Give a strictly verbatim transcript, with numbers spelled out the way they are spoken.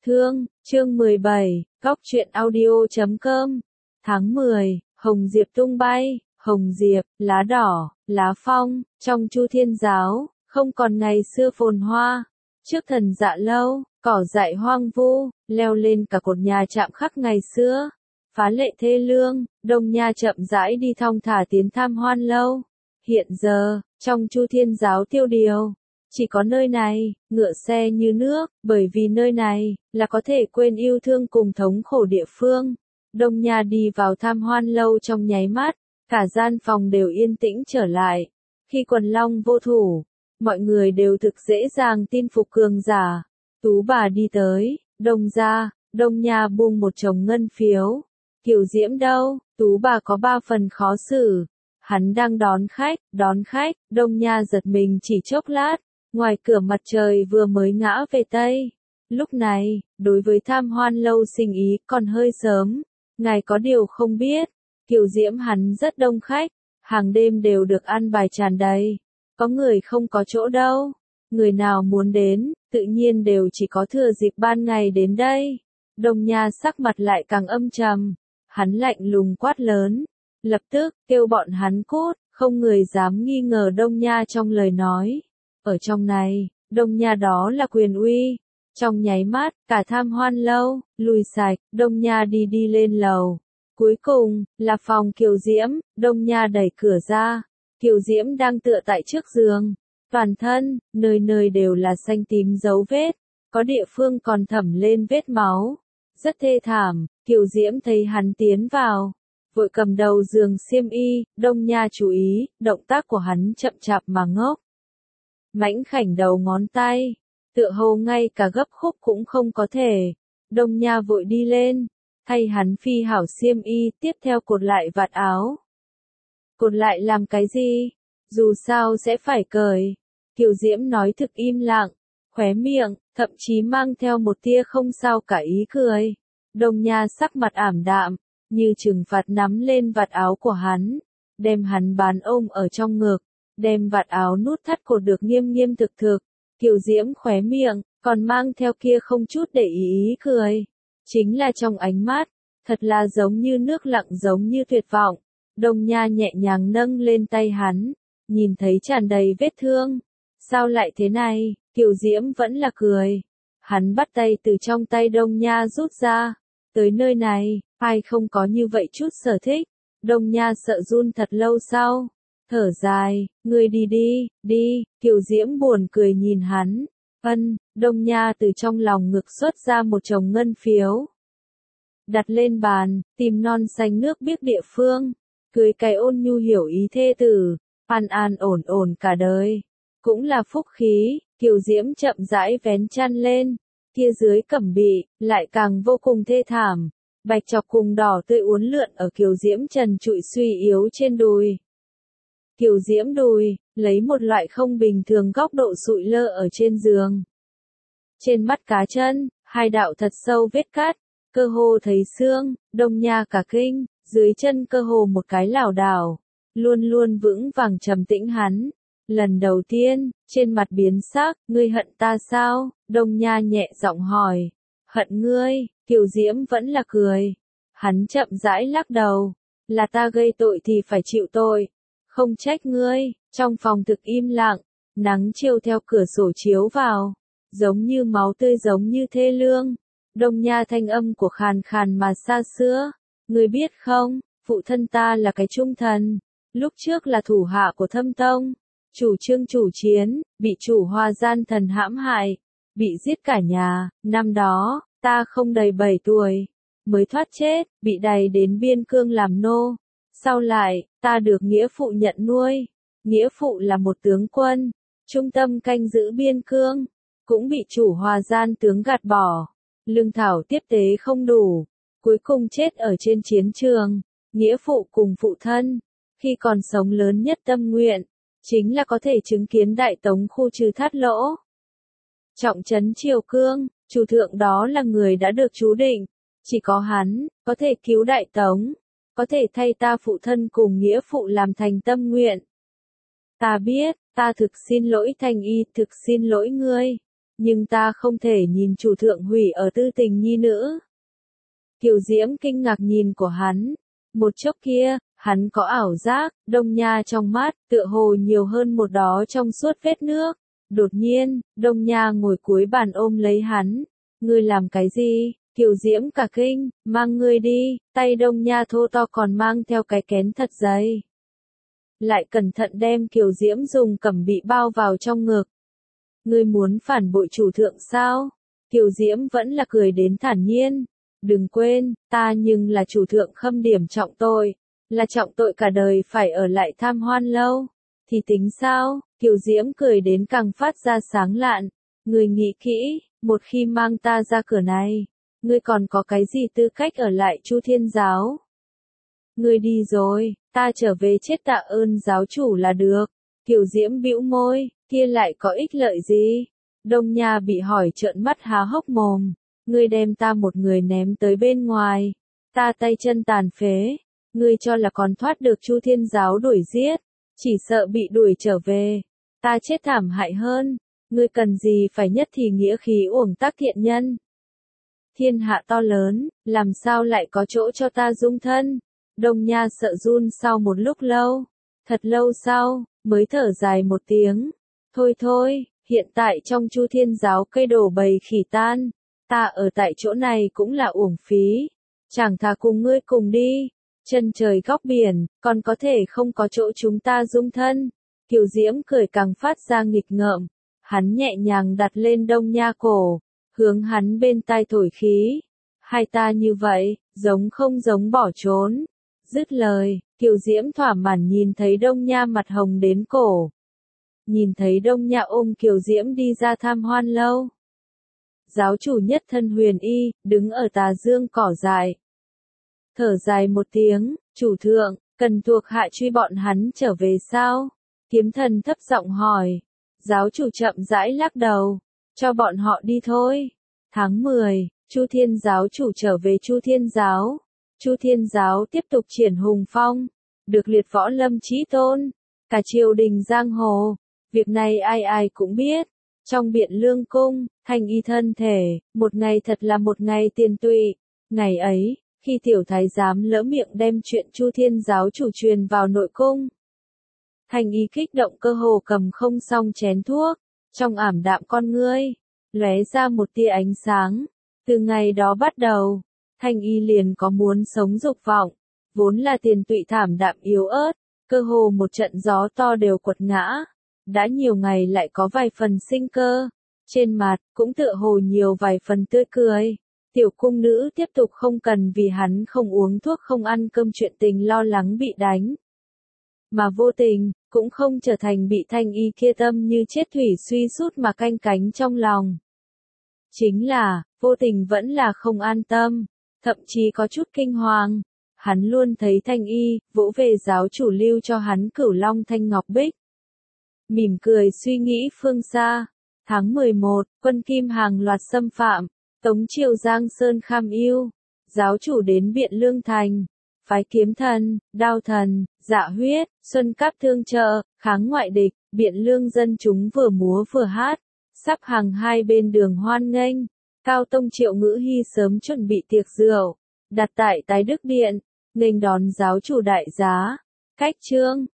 Thương, chương mười bảy, góc truyện audio chấm com. Tháng mười, hồng diệp tung bay, hồng diệp, lá đỏ, lá phong, trong Chu Thiên giáo, không còn ngày xưa phồn hoa. Trước thần dạ lâu, cỏ dại hoang vu, leo lên cả cột nhà chạm khắc ngày xưa. Phá lệ thê lương, Đông Nha chậm rãi đi thong thả tiến tham hoan lâu. Hiện giờ, trong Chu Thiên giáo tiêu điều, chỉ có nơi này, ngựa xe như nước, bởi vì nơi này, là có thể quên yêu thương cùng thống khổ địa phương. Đông Nha đi vào tham hoan lâu trong nháy mắt, cả gian phòng đều yên tĩnh trở lại. Khi quần long vô thủ, mọi người đều thực dễ dàng tin phục cường giả. Tú bà đi tới, Đông gia, Đông Nha buông một chồng ngân phiếu. Kiều Diễm đâu? Tú bà có ba phần khó xử. Hắn đang đón khách, đón khách, Đông Nha giật mình chỉ chốc lát. Ngoài cửa mặt trời vừa mới ngã về Tây. Lúc này, đối với tham hoan lâu sinh ý còn hơi sớm. Ngài có điều không biết, Kiều Diễm hắn rất đông khách, hàng đêm đều được ăn bài tràn đầy. Có người không có chỗ đâu. Người nào muốn đến, tự nhiên đều chỉ có thừa dịp ban ngày đến đây. Đông Nha sắc mặt lại càng âm trầm. Hắn lạnh lùng quát lớn. Lập tức, kêu bọn hắn cút, không người dám nghi ngờ Đông Nha trong lời nói. Ở trong này, Đông Nha đó là quyền uy. Trong nháy mắt, cả tham hoan lâu, lùi sạch, Đông Nha đi đi lên lầu. Cuối cùng, là phòng Kiều Diễm, Đông Nha đẩy cửa ra. Kiều Diễm đang tựa tại trước giường. Toàn thân, nơi nơi đều là xanh tím dấu vết. Có địa phương còn thẩm lên vết máu. Rất thê thảm, Kiều Diễm thấy hắn tiến vào. Vội cầm đầu giường xiêm y, Đông Nha chú ý, động tác của hắn chậm chạp mà ngốc. Mãnh khảnh đầu ngón tay, tựa hồ ngay cả gấp khúc cũng không có thể. Đông Nha vội đi lên, thay hắn phi hảo xiêm y, tiếp theo cột lại vạt áo. Cột lại làm cái gì? Dù sao sẽ phải cởi. Kiều Diễm nói thực im lặng, khóe miệng, thậm chí mang theo một tia không sao cả ý cười. Đông Nha sắc mặt ảm đạm, như trừng phạt nắm lên vạt áo của hắn, đem hắn bán ôm ở trong ngực. Đem vạt áo nút thắt cột được nghiêm nghiêm thực thực. Kiều Diễm khóe miệng, còn mang theo kia không chút để ý ý cười. Chính là trong ánh mắt, thật là giống như nước lặng giống như tuyệt vọng. Đông Nha nhẹ nhàng nâng lên tay hắn, nhìn thấy tràn đầy vết thương. Sao lại thế này? Kiều Diễm vẫn là cười. Hắn bắt tay từ trong tay Đông Nha rút ra. Tới nơi này, ai không có như vậy chút sở thích. Đông Nha sợ run thật lâu sau. Thở dài, ngươi đi đi, đi, Kiều Diễm buồn cười nhìn hắn. Ân, Đông Nha từ trong lòng ngực xuất ra một chồng ngân phiếu. Đặt lên bàn, tìm non xanh nước biếc địa phương. Cưới cái ôn nhu hiểu ý thê tử, an an ổn ổn cả đời. Cũng là phúc khí, Kiều Diễm chậm rãi vén chăn lên. Kia dưới cẩm bị, lại càng vô cùng thê thảm. Bạch chọc cùng đỏ tươi uốn lượn ở Kiều Diễm trần trụi suy yếu trên đùi. Kiều Diễm đùi, lấy một loại không bình thường góc độ sụi lơ ở trên giường. Trên mắt cá chân, hai đạo thật sâu vết cắt, cơ hồ thấy xương, Đông Nha cả kinh, dưới chân cơ hồ một cái lảo đảo, luôn luôn vững vàng trầm tĩnh hắn. Lần đầu tiên, trên mặt biến sắc, ngươi hận ta sao? Đông Nha nhẹ giọng hỏi. Hận ngươi, Kiều Diễm vẫn là cười. Hắn chậm rãi lắc đầu, là ta gây tội thì phải chịu tội. Không trách ngươi. Trong phòng thực im lặng, nắng chiều theo cửa sổ chiếu vào, giống như máu tươi giống như thê lương. Đông Nha thanh âm của khàn khàn mà xa xưa, ngươi biết không, phụ thân ta là cái trung thần, lúc trước là thủ hạ của Thâm Tông, chủ trương chủ chiến, bị chủ Hoa gian thần hãm hại, bị giết cả nhà. Năm đó, ta không đầy bảy tuổi, mới thoát chết, bị đày đến biên cương làm nô. Sau lại, ta được nghĩa phụ nhận nuôi. Nghĩa phụ là một tướng quân, trung tâm canh giữ biên cương, cũng bị chủ Hoa gian tướng gạt bỏ. Lương thảo tiếp tế không đủ, cuối cùng chết ở trên chiến trường. Nghĩa phụ cùng phụ thân, khi còn sống lớn nhất tâm nguyện, chính là có thể chứng kiến Đại Tống khu trừ thát lỗ. Trọng trấn Triều Cương, chủ thượng đó là người đã được chú định. Chỉ có hắn, có thể cứu Đại Tống, có thể thay ta phụ thân cùng nghĩa phụ làm thành tâm nguyện. Ta biết, ta thực xin lỗi Thanh Y, thực xin lỗi ngươi. nhưng ta không thể nhìn chủ thượng hủy ở tư tình nhi nữ. Kiều Diễm kinh ngạc nhìn của hắn. Một chốc kia, hắn có ảo giác, Đông Nha trong mắt, tựa hồ nhiều hơn một đó trong suốt vết nước. Đột nhiên, Đông Nha ngồi cuối bàn ôm lấy hắn. Ngươi làm cái gì? Kiều Diễm cả kinh, mang ngươi đi, tay Đông Nha thô to còn mang theo cái kén thật dày. Lại cẩn thận đem Kiều Diễm dùng cẩm bị bao vào trong ngực. Ngươi muốn phản bội chủ thượng sao? Kiều Diễm vẫn là cười đến thản nhiên. Đừng quên, ta nhưng là chủ thượng khâm điểm trọng tội, là trọng tội cả đời phải ở lại Tham Hoan lâu. Thì tính sao? Kiều Diễm cười đến càng phát ra sáng lạn. Ngươi nghĩ kỹ, một khi mang ta ra cửa này, ngươi còn có cái gì tư cách ở lại Chu Thiên giáo? Ngươi đi rồi, ta trở về chết tạ ơn giáo chủ là được. Kiều Diễm bĩu môi, kia lại có ích lợi gì? Đông Nha bị hỏi trợn mắt há hốc mồm. Ngươi đem ta một người ném tới bên ngoài, ta tay chân tàn phế, ngươi cho là còn thoát được Chu Thiên giáo đuổi giết, chỉ sợ bị đuổi trở về, ta chết thảm hại hơn, ngươi cần gì phải nhất thì nghĩa khí uổng tác thiện nhân. Thiên hạ to lớn, làm sao lại có chỗ cho ta dung thân? Đông Nha sợ run sau một lúc lâu, thật lâu sau, mới thở dài một tiếng. Thôi thôi, hiện tại trong Chu Thiên giáo cây đổ bầy khỉ tan. Ta ở tại chỗ này cũng là uổng phí, chẳng thà cùng ngươi cùng đi, chân trời góc biển, còn có thể không có chỗ chúng ta dung thân. Kiều Diễm cười càng phát ra nghịch ngợm, hắn nhẹ nhàng đặt lên Đông Nha cổ, hướng hắn bên tai thổi khí. Hai ta như vậy, giống không giống bỏ trốn. Dứt lời, Kiều Diễm thỏa mãn nhìn thấy Đông Nha mặt hồng đến cổ. Nhìn thấy Đông Nha ôm Kiều Diễm đi ra Tham Hoan lâu. Giáo chủ nhất thân huyền y, đứng ở tà dương cỏ dại. Thở dài một tiếng, chủ thượng, cần thuộc hạ truy bọn hắn trở về sao? Kiếm thần thấp giọng hỏi. Giáo chủ chậm rãi lắc đầu, cho bọn họ đi thôi. Tháng mười, Chu Thiên giáo chủ trở về Chu Thiên giáo. Chu Thiên giáo tiếp tục triển hùng phong, được liệt võ lâm chí tôn, cả triều đình giang hồ. Việc này ai ai cũng biết. Trong Biện Lương cung, Thanh Y thân thể, một ngày thật là một ngày tiền tụy. Ngày ấy, khi tiểu thái giám lỡ miệng đem chuyện Chu Thiên giáo chủ truyền vào nội cung, Thanh Y kích động cơ hồ cầm không xong chén thuốc, trong ảm đạm con ngươi, lóe ra một tia ánh sáng. Từ ngày đó bắt đầu, Thanh Y liền có muốn sống dục vọng, vốn là tiền tụy thảm đạm yếu ớt, cơ hồ một trận gió to đều quật ngã. Đã nhiều ngày lại có vài phần sinh cơ, trên mặt cũng tựa hồ nhiều vài phần tươi cười. Tiểu cung nữ tiếp tục không cần vì hắn không uống thuốc không ăn cơm chuyện tình lo lắng bị đánh. Mà vô tình, cũng không trở thành bị Thanh Y kia tâm như chết thủy suy sút mà canh cánh trong lòng. Chính là, vô tình vẫn là không an tâm, thậm chí có chút kinh hoàng. Hắn luôn thấy Thanh Y, vỗ về giáo chủ lưu cho hắn Cửu Long Thanh Ngọc Bích. Mỉm cười suy nghĩ phương xa. Tháng mười một, quân Kim hàng loạt xâm phạm, Tống triều Giang Sơn Kham Ưu, giáo chủ đến Biện Lương thành, phái Kiếm thần, Đao thần, Dạ huyết, Xuân Cáp thương trợ, kháng ngoại địch. Biện Lương dân chúng vừa múa vừa hát, sắp hàng hai bên đường hoan nghênh. Cao tông Triệu Ngữ Hy sớm chuẩn bị tiệc rượu, đặt tại Tái Đức Điện, nghênh đón giáo chủ đại giá. Cách chương